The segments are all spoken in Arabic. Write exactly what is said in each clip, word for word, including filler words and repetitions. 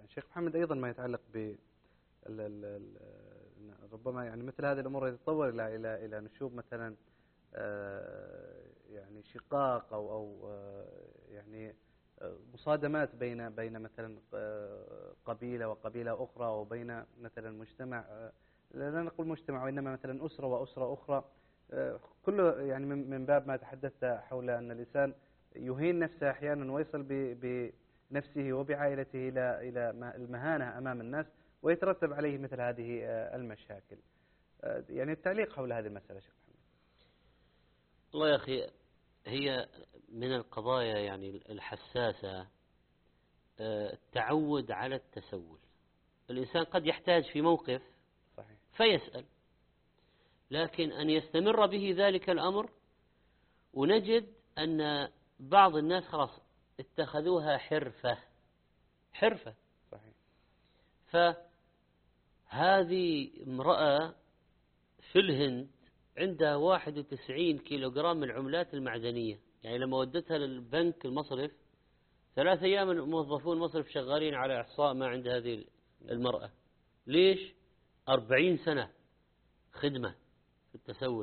شيخ محمد أيضا ما يتعلق ب ربما يعني مثل هذه الأمور يتطور إلى إلى إلى نشوب مثلا يعني شقاق أو أو يعني مصادمات بين بين مثلا قبيلة وقبيلة أخرى، وبين مثلا مجتمع، لا نقول مجتمع وإنما مثلا أسرة وأسرة أخرى، كله يعني من باب ما تحدثت حول أن الإنسان يهين نفسه أحيانا ويصل بنفسه وبعائلته إلى إلى المهانة أمام الناس، ويترتب عليه مثل هذه المشاكل. يعني التعليق حول هذه المسألة شيخ محمد. والله يا أخي، هي من القضايا يعني الحساسة التعود على التسول. الإنسان قد يحتاج في موقف صحيح فيسأل، لكن أن يستمر به ذلك الأمر، ونجد أن بعض الناس خلاص اتخذوها حرفة حرفة صحيح. فهذه امرأة في الهند عندها واحد وتسعين كيلوغرام من العملات المعدنية، يعني لما ودتها للبنك المصرف ثلاث أيام الموظفون المصرف شغالين على إحصاء ما عند هذه المرأة. ليش؟ أربعين سنة خدمة في التسول.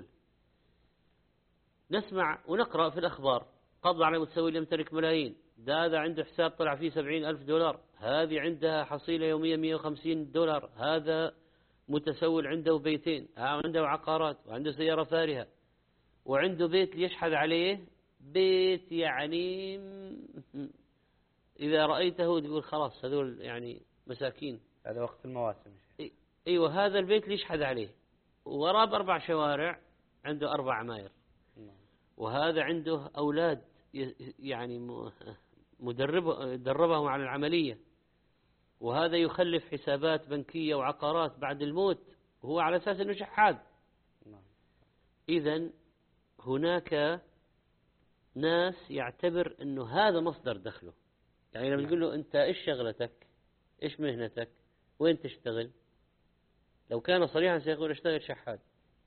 نسمع ونقرأ في الأخبار قبض على متسول يمتلك ملايين، ده هذا عنده حساب طلع فيه سبعين ألف دولار، هذه عندها حصيلة يومية مئة وخمسين دولار، هذا متسول عنده بيتين، عنده عقارات، وعنده سيارة فارهة، وعنده بيت يشحذ عليه، بيت يعني إذا رأيته تقول خلاص هذول يعني مساكين. هذا وقت المواسم. أيوة، هذا البيت اللي يشحذ عليه، وراه بأربع شوارع عنده أربع عماير، وهذا عنده أولاد يعني مدربه دربهم على العملية، وهذا يخلف حسابات بنكية وعقارات بعد الموت، وهو على أساس أنه شحاد. إذن هناك ناس يعتبر أنه هذا مصدر دخله. يعني لما تقول له أنت إيش شغلتك، إيش مهنتك، وين تشتغل، لو كان صريحا سيقول اشتغل شحاد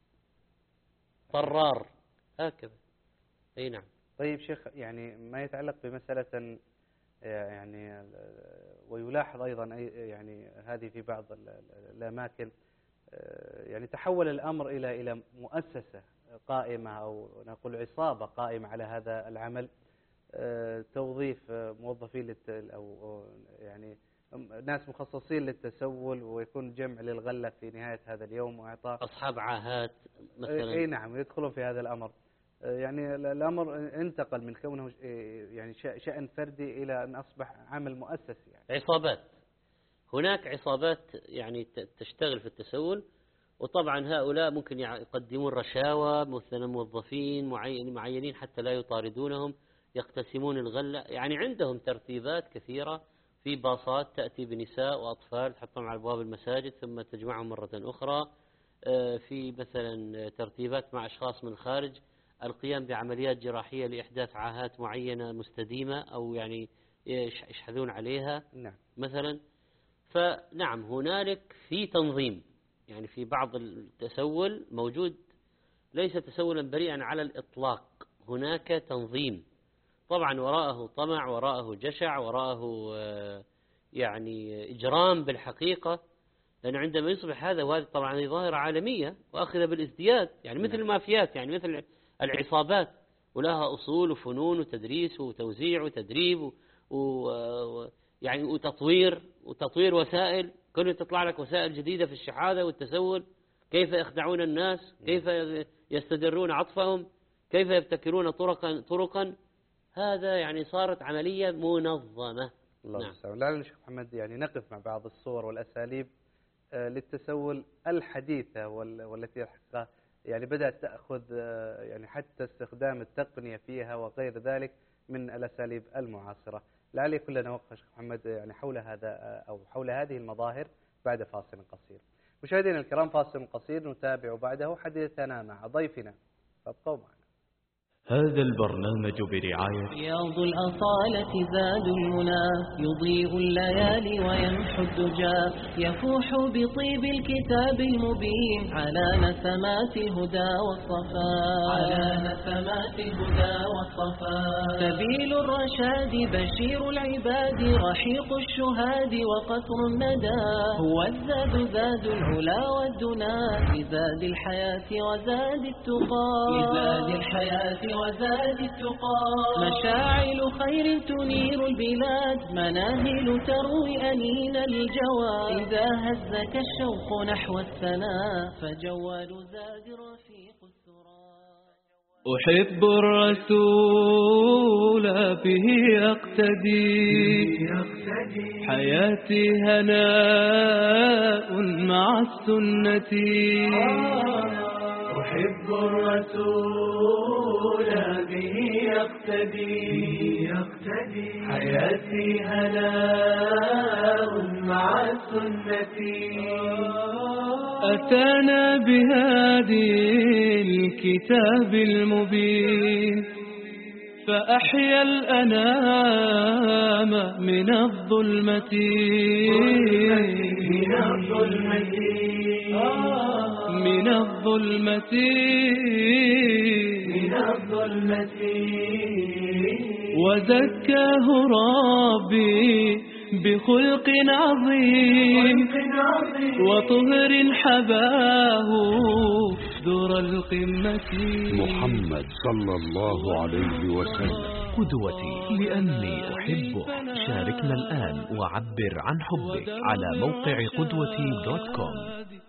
طرار هكذا. أي نعم. طيب شيخ، يعني ما يتعلق بمسألة يعني، ويلاحظ أيضا يعني هذه في بعض الأماكن، يعني تحول الأمر إلى إلى مؤسسة قائمة أو نقول عصابة قائمة على هذا العمل، توظيف موظفين أو يعني ناس مخصصين للتسول، ويكون جمع للغلة في نهاية هذا اليوم وإعطاء أصحاب عاهات مثلا. أي نعم، يدخلون في هذا الأمر. يعني الأمر انتقل من كونه يعني شأن فردي إلى أن أصبح عمل مؤسسي يعني. عصابات، هناك عصابات يعني تشتغل في التسول، وطبعا هؤلاء ممكن يقدمون رشاوى مثلا موظفين معينين حتى لا يطاردونهم، يقتسمون الغلة، يعني عندهم ترتيبات كثيرة في باصات تأتي بنساء وأطفال تحطهم على أبواب المساجد ثم تجمعهم مرة أخرى، في مثلا ترتيبات مع أشخاص من الخارج القيام بعمليات جراحية لإحداث عاهات معينة مستديمة أو يعني يشحذون عليها نعم. مثلا. فنعم هنالك في تنظيم، يعني في بعض التسول موجود، ليس تسولا بريئا على الإطلاق، هناك تنظيم طبعا وراءه طمع، وراءه جشع، وراءه يعني إجرام بالحقيقة، لأنه عندما يصبح هذا، وهذا طبعا ظاهرة عالمية وأخذ بالازدياد، يعني مثل المافيات، يعني مثل العصابات، ولها أصول وفنون وتدريس وتوزيع وتدريب و يعني وتطوير وتطوير وسائل، كل تطلع لك وسائل جديدة في الشحاذة والتسول، كيف يخدعون الناس، كيف يستدرون عطفهم، كيف يبتكرون طرقا طرقا هذا يعني صارت عملية منظمة. الله المستعان. نعم. لا شيخ محمد، يعني نقف مع بعض الصور والأساليب للتسول الحديثة والتي يعني بدأت تأخذ يعني حتى استخدام التقنية فيها وغير ذلك من الأساليب المعاصرة. لعل كلنا نوقف شيخ محمد يعني حول هذا أو حول هذه المظاهر بعد فاصل قصير. مشاهدينا الكرام، فاصل قصير نتابع بعده حديثنا مع ضيفنا، فابقوا معنا. هذا البرنامج برعاية رياض الأصالة زاد المنى، يضيء الليالي ويمحو الدجى، يفوح بطيب الكتاب المبين على نسمات هدى والصفاء، على نسمات هدى والصفاء. سبيل الرشاد بشير العباد، رحيق الشهاد وقطر الندى، هو الزاد زاد العلا والدنا، لزاد الحياة وزاد التقى، لزاد الحياة وزاد التقى. مشاعل خير تنير البلاد، مناهل تروي أنين الجوى، إذا هزك الشوق نحو السناء، فجوال زاد رفيق السرى. أحب الرسول به أقتدي، حياتي هناء مع السنة. أحب الرسول به أقتدي، حياتي هناء مع السنة. أتانا بهادي الكتاب المبين، فأحيا الأنام من الظلمة، من الظلمة، من الظلمة، من الظلمة. وزكاه ربي بخلق عظيم، وطهر حباه ذر القمة. محمد صلى الله عليه وسلم قدوتي لأني أحبه. شاركنا الآن وعبر عن حبك على موقع قدوتي دوت كوم.